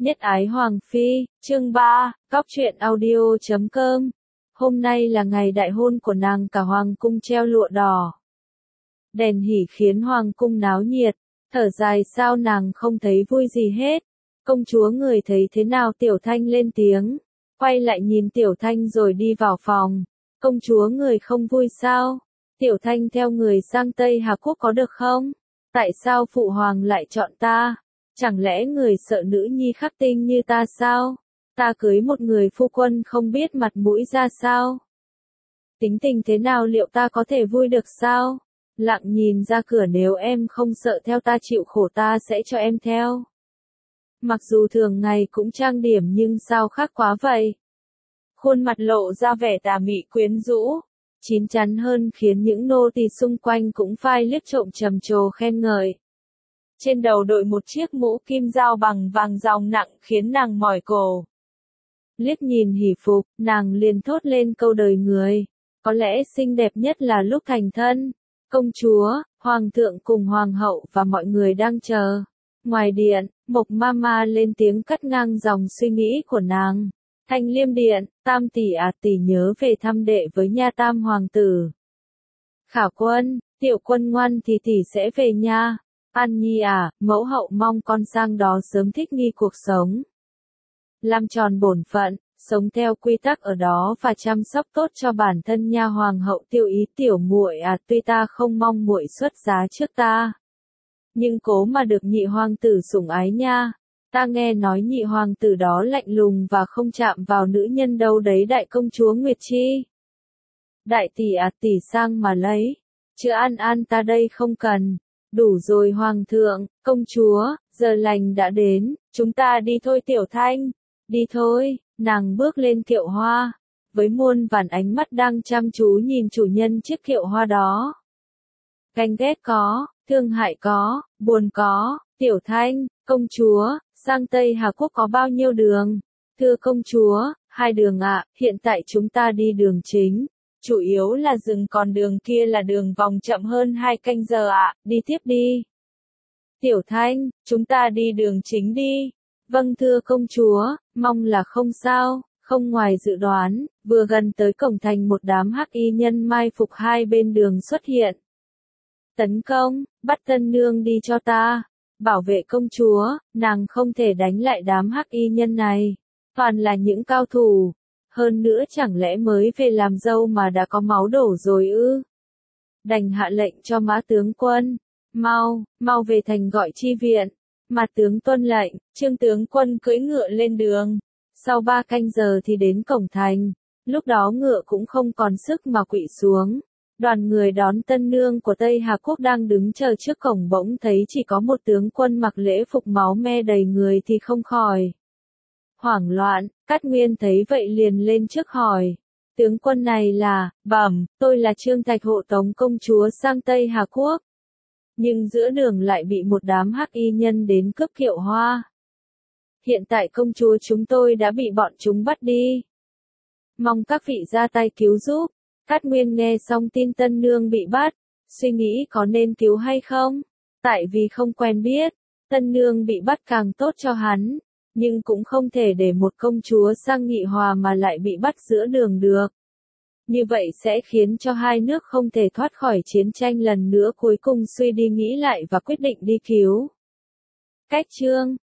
Nhất ái Hoàng Phi, chương 3, Góc truyện audio.com. Hôm nay là ngày đại hôn của nàng, cả hoàng cung treo lụa đỏ. Đèn hỉ khiến hoàng cung náo nhiệt, thở dài sao nàng không thấy vui gì hết. Công chúa người thấy thế nào? Tiểu Thanh lên tiếng, quay lại nhìn Tiểu Thanh rồi đi vào phòng. Công chúa người không vui sao? Tiểu Thanh theo người sang Tây Hà Quốc có được không? Tại sao phụ hoàng lại chọn ta? Chẳng lẽ người sợ nữ nhi khắc tinh như ta sao? Ta cưới một người phu quân không biết mặt mũi ra sao? Tính tình thế nào liệu ta có thể vui được sao? Lặng nhìn ra cửa, nếu em không sợ theo ta chịu khổ ta sẽ cho em theo. Mặc dù thường ngày cũng trang điểm nhưng sao khác quá vậy? Khuôn mặt lộ ra vẻ tà mị quyến rũ, chín chắn hơn khiến những nô tỳ xung quanh cũng phai liếc trộm trầm trồ khen ngợi. Trên đầu đội một chiếc mũ kim dao bằng vàng ròng nặng khiến nàng mỏi cổ. Liếc nhìn hỷ phục, nàng liền thốt lên câu đời người. Có lẽ xinh đẹp nhất là lúc thành thân. Công chúa, hoàng thượng cùng hoàng hậu và mọi người đang chờ. Ngoài điện, Mộc Mama lên tiếng cắt ngang dòng suy nghĩ của nàng. Thanh Liêm điện, Tam tỷ tỷ nhớ về thăm đệ với nha Tam hoàng tử. Khả Quân, Tiểu Quân ngoan thì tỷ sẽ về nha. An Nhi mẫu hậu mong con sang đó sớm thích nghi cuộc sống. Làm tròn bổn phận, sống theo quy tắc ở đó và chăm sóc tốt cho bản thân nha. Hoàng hậu Tiêu Ý tiểu muội tuy ta không mong muội xuất giá trước ta, nhưng cố mà được nhị hoàng tử sủng ái nha. Ta nghe nói nhị hoàng tử đó lạnh lùng và không chạm vào nữ nhân đâu đấy. Đại công chúa Nguyệt Chi. Đại tỷ tỷ sang mà lấy, chứ An ta đây không cần. Đủ rồi hoàng thượng, công chúa, giờ lành đã đến, chúng ta đi thôi. Tiểu Thanh, đi thôi. Nàng bước lên kiệu hoa, với muôn vàn ánh mắt đang chăm chú nhìn chủ nhân chiếc kiệu hoa đó. Ganh ghét có, thương hại có, buồn có. Tiểu Thanh, công chúa, sang Tây Hà Quốc có bao nhiêu đường? Thưa công chúa, 2 đường ạ, hiện tại chúng ta đi đường chính. Chủ yếu là rừng, còn đường kia là đường vòng chậm hơn 2 canh giờ ạ, đi tiếp đi. Tiểu Thanh, chúng ta đi đường chính đi. Vâng thưa công chúa, mong là không sao. Không ngoài dự đoán, vừa gần tới cổng thành một đám hắc y nhân mai phục hai bên đường xuất hiện. Tấn công, bắt tân nương đi cho ta. Bảo vệ công chúa, nàng không thể đánh lại đám hắc y nhân này. Toàn là những cao thủ. Hơn nữa chẳng lẽ mới về làm dâu mà đã có máu đổ rồi ư? Đành hạ lệnh cho Mã tướng quân, mau về thành gọi chi viện. Mã tướng tuân lệnh, Trương tướng quân cưỡi ngựa lên đường. Sau 3 canh giờ thì đến cổng thành. Lúc đó ngựa cũng không còn sức mà quỵ xuống. Đoàn người đón tân nương của Tây Hà Quốc đang đứng chờ trước cổng bỗng thấy chỉ có một tướng quân mặc lễ phục máu me đầy người thì không khỏi hoảng loạn. Cát Nguyên thấy vậy liền lên trước hỏi. Tướng quân này là, bẩm, tôi là Trương Thạch hộ tống công chúa sang Tây Hà Quốc. Nhưng giữa đường lại bị một đám hắc y nhân đến cướp kiệu hoa. Hiện tại công chúa chúng tôi đã bị bọn chúng bắt đi. Mong các vị ra tay cứu giúp. Cát Nguyên nghe xong tin tân nương bị bắt, suy nghĩ có nên cứu hay không. Tại vì không quen biết, tân nương bị bắt càng tốt cho hắn. Nhưng cũng không thể để một công chúa sang nghị hòa mà lại bị bắt giữa đường được. Như vậy sẽ khiến cho hai nước không thể thoát khỏi chiến tranh lần nữa. Cuối cùng suy đi nghĩ lại và quyết định đi cứu. Cách chương,